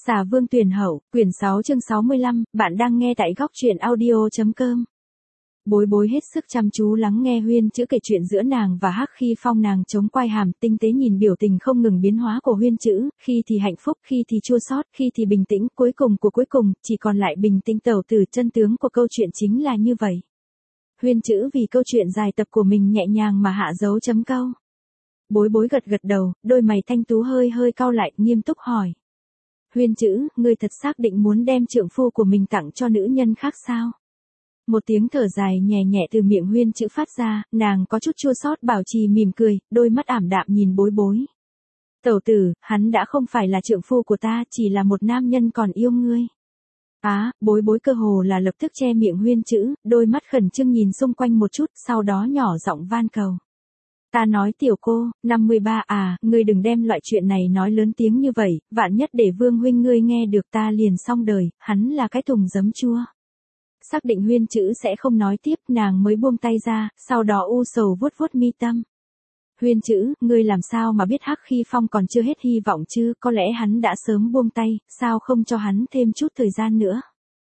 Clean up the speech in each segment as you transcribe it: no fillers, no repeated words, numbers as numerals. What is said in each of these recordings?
Xà Vương Tuyển Hậu, quyển 6 chương 65, bạn đang nghe tại góc truyện audio.com. Bối bối hết sức chăm chú lắng nghe Huyên Chữ kể chuyện giữa nàng và Hắc Khi Phong, nàng chống quai hàm, tinh tế nhìn biểu tình không ngừng biến hóa của Huyên Chữ, khi thì hạnh phúc, khi thì chua xót, khi thì bình tĩnh, cuối cùng, chỉ còn lại bình tĩnh. Tẩu tử, chân tướng của câu chuyện chính là như vậy. Huyên Chữ vì câu chuyện dài tập của mình nhẹ nhàng mà hạ dấu chấm câu. Bối bối gật gật đầu, đôi mày thanh tú hơi cau lại, nghiêm túc hỏi. Huyên Chữ, ngươi thật xác định muốn đem trượng phu của mình tặng cho nữ nhân khác sao? Một tiếng thở dài nhẹ nhẹ từ miệng Huyên Chữ phát ra, nàng có chút chua xót bảo trì mỉm cười, đôi mắt ảm đạm nhìn bối bối. Tẩu tử, hắn đã không phải là trượng phu của ta, chỉ là một nam nhân còn yêu ngươi. Bối bối cơ hồ là lập tức che miệng Huyên Chữ, đôi mắt khẩn trương nhìn xung quanh một chút, sau đó nhỏ giọng van cầu. Ta nói tiểu cô, 53 ngươi đừng đem loại chuyện này nói lớn tiếng như vậy, vạn nhất để Vương huynh ngươi nghe được ta liền xong đời, hắn là cái thùng giấm chua. Xác định Huyên Chữ sẽ không nói tiếp, nàng mới buông tay ra, sau đó u sầu vuốt mi tâm. Huyên Chữ, ngươi làm sao mà biết Hắc Khi Phong còn chưa hết hy vọng chứ, có lẽ hắn đã sớm buông tay, sao không cho hắn thêm chút thời gian nữa.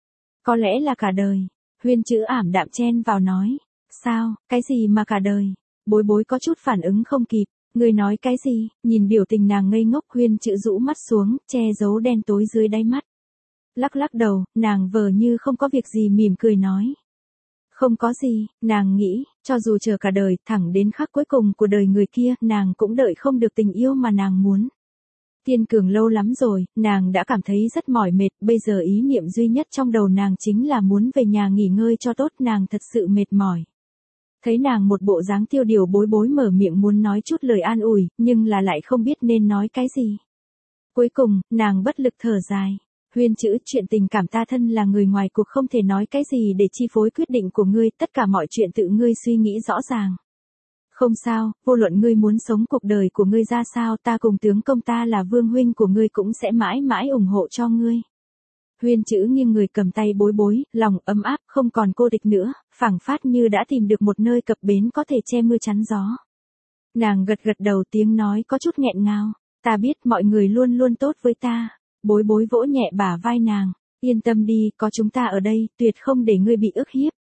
Có lẽ là cả đời. Huyên Chữ ảm đạm chen vào nói. Sao, cái gì mà cả đời? Bối bối có chút phản ứng không kịp, ngươi nói cái gì? Nhìn biểu tình nàng ngây ngốc, Huyên Chữ rũ mắt xuống, che giấu đen tối dưới đáy mắt. Lắc đầu, nàng vờ như không có việc gì mỉm cười nói. Không có gì, nàng nghĩ, cho dù chờ cả đời, thẳng đến khắc cuối cùng của đời người kia, nàng cũng đợi không được tình yêu mà nàng muốn. Tiên cường lâu lắm rồi, nàng đã cảm thấy rất mỏi mệt, bây giờ ý niệm duy nhất trong đầu nàng chính là muốn về nhà nghỉ ngơi cho tốt, nàng thật sự mệt mỏi. Thấy nàng một bộ dáng tiêu điều, bối bối mở miệng muốn nói chút lời an ủi, nhưng là lại không biết nên nói cái gì. Cuối cùng, nàng bất lực thở dài. Huyên Chữ, chuyện tình cảm ta thân là người ngoài cuộc không thể nói cái gì để chi phối quyết định của ngươi, tất cả mọi chuyện tự ngươi suy nghĩ rõ ràng. Không sao, vô luận ngươi muốn sống cuộc đời của ngươi ra sao, ta cùng tướng công ta là Vương huynh của ngươi cũng sẽ mãi mãi ủng hộ cho ngươi. Huyên Chữ nghiêng người cầm tay bối bối, lòng ấm áp, không còn cô địch nữa, phảng phất như đã tìm được một nơi cập bến có thể che mưa chắn gió. Nàng gật đầu, tiếng nói có chút nghẹn ngào. Ta biết mọi người luôn luôn tốt với ta. Bối bối vỗ nhẹ bả vai nàng. Yên tâm đi, có chúng ta ở đây, tuyệt không để ngươi bị ức hiếp.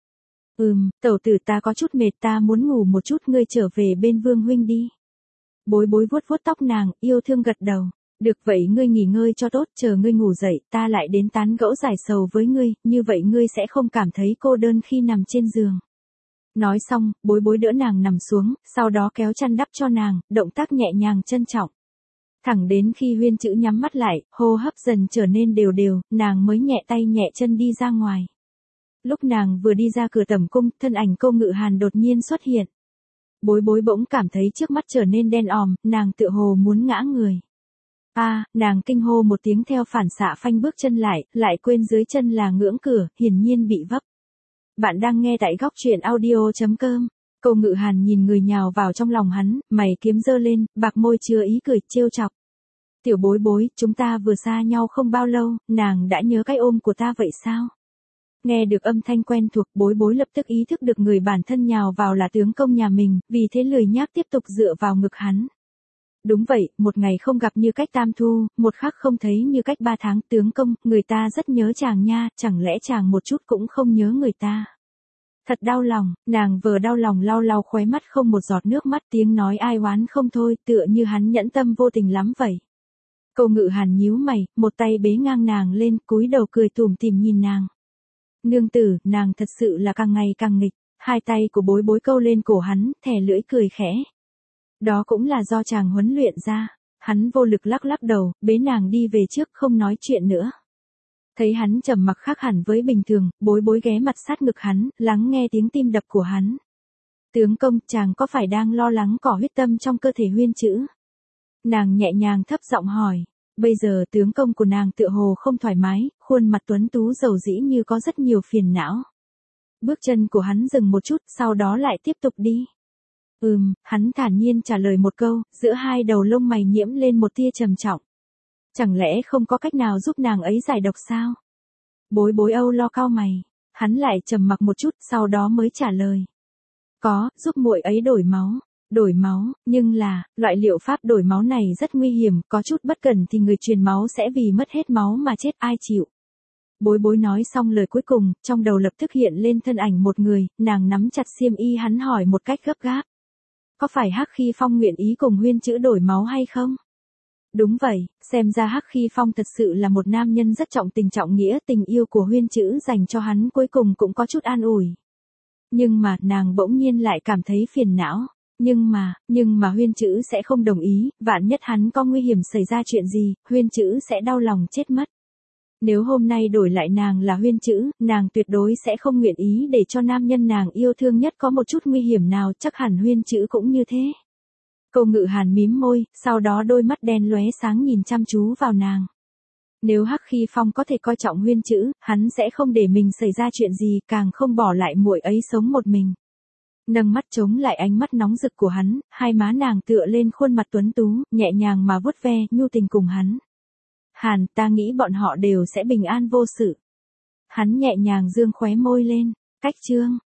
Tẩu tử, ta có chút mệt, ta muốn ngủ một chút, ngươi trở về bên Vương huynh đi. Bối bối vuốt tóc nàng, yêu thương gật đầu. Được vậy, ngươi nghỉ ngơi cho tốt, chờ ngươi ngủ dậy, ta lại đến tán gẫu giải sầu với ngươi, như vậy ngươi sẽ không cảm thấy cô đơn khi nằm trên giường. Nói xong, bối bối đỡ nàng nằm xuống, sau đó kéo chăn đắp cho nàng, động tác nhẹ nhàng trân trọng. Thẳng đến khi Huyên Chữ nhắm mắt lại, hô hấp dần trở nên đều, nàng mới nhẹ tay nhẹ chân đi ra ngoài. Lúc nàng vừa đi ra cửa tẩm cung, thân ảnh Cô Ngự Hàn đột nhiên xuất hiện. Bối bối bỗng cảm thấy trước mắt trở nên đen òm, nàng tựa hồ muốn ngã người. Nàng kinh hô một tiếng, theo phản xạ phanh bước chân lại quên dưới chân là ngưỡng cửa, hiển nhiên bị vấp. Bạn đang nghe tại góc truyện audio.com. Cô Ngự Hàn nhìn người nhào vào trong lòng hắn, mày kiếm giơ lên, bạc môi chứa ý cười, trêu chọc. Tiểu bối, chúng ta vừa xa nhau không bao lâu, nàng đã nhớ cái ôm của ta vậy sao? Nghe được âm thanh quen thuộc, bối lập tức ý thức được người bản thân nhào vào là tướng công nhà mình, vì thế lười nhác tiếp tục dựa vào ngực hắn. Đúng vậy, một ngày không gặp như cách tam thu, một khắc không thấy như cách 3 tháng, tướng công, người ta rất nhớ chàng nha, chẳng lẽ chàng một chút cũng không nhớ người ta? Thật đau lòng, nàng vừa đau lòng lau khóe mắt không một giọt nước mắt, tiếng nói ai oán không thôi, tựa như hắn nhẫn tâm vô tình lắm vậy. Cô Ngự Hàn nhíu mày, một tay bế ngang nàng lên, cúi đầu cười tủm tỉm nhìn nàng. Nương tử, nàng thật sự là càng ngày càng nghịch, hai tay của bối câu lên cổ hắn, thè lưỡi cười khẽ. Đó cũng là do chàng huấn luyện ra. Hắn vô lực lắc đầu, bế nàng đi về trước, không nói chuyện nữa. Thấy hắn trầm mặc khác hẳn với bình thường, bối ghé mặt sát ngực hắn, lắng nghe tiếng tim đập của hắn. Tướng công, chàng có phải đang lo lắng cỏ huyết tâm trong cơ thể Huyên Chữ? Nàng nhẹ nhàng thấp giọng hỏi. Bây giờ tướng công của nàng tựa hồ không thoải mái, khuôn mặt tuấn tú dầu dĩ như có rất nhiều phiền não. Bước chân của hắn dừng một chút, sau đó lại tiếp tục đi. Hắn thản nhiên trả lời một câu, giữa hai đầu lông mày nhiễm lên một tia trầm trọng. Chẳng lẽ không có cách nào giúp nàng ấy giải độc sao? Bối âu lo cau mày. Hắn lại trầm mặc một chút, sau đó mới trả lời. Có, giúp muội ấy đổi máu. Đổi máu, nhưng là, loại liệu pháp đổi máu này rất nguy hiểm, có chút bất cẩn thì người truyền máu sẽ vì mất hết máu mà chết, ai chịu. Bối bối nói xong lời cuối cùng, trong đầu lập tức hiện lên thân ảnh một người, nàng nắm chặt xiêm y hắn hỏi một cách gấp gáp. Có phải Hắc Khi Phong nguyện ý cùng Huyên Chữ đổi máu hay không? Đúng vậy, xem ra Hắc Khi Phong thật sự là một nam nhân rất trọng tình trọng nghĩa, tình yêu của Huyên Chữ dành cho hắn cuối cùng cũng có chút an ủi. Nhưng mà, nàng bỗng nhiên lại cảm thấy phiền não. Nhưng mà Huyên Chữ sẽ không đồng ý, vạn nhất hắn có nguy hiểm xảy ra chuyện gì, Huyên Chữ sẽ đau lòng chết mất. Nếu hôm nay đổi lại nàng là Huyên Chữ, nàng tuyệt đối sẽ không nguyện ý để cho nam nhân nàng yêu thương nhất có một chút nguy hiểm nào, chắc hẳn Huyên Chữ cũng như thế. Câu Ngự Hàn mím môi, sau đó đôi mắt đen lóe sáng nhìn chăm chú vào nàng. Nếu Hắc Khi Phong có thể coi trọng Huyên Chữ, hắn sẽ không để mình xảy ra chuyện gì, càng không bỏ lại muội ấy sống một mình. Nâng mắt chống lại ánh mắt nóng rực của hắn, hai má nàng tựa lên khuôn mặt tuấn tú, nhẹ nhàng mà vuốt ve, nhu tình cùng hắn. Hàn, ta nghĩ bọn họ đều sẽ bình an vô sự. Hắn nhẹ nhàng dương khóe môi lên, cách chương.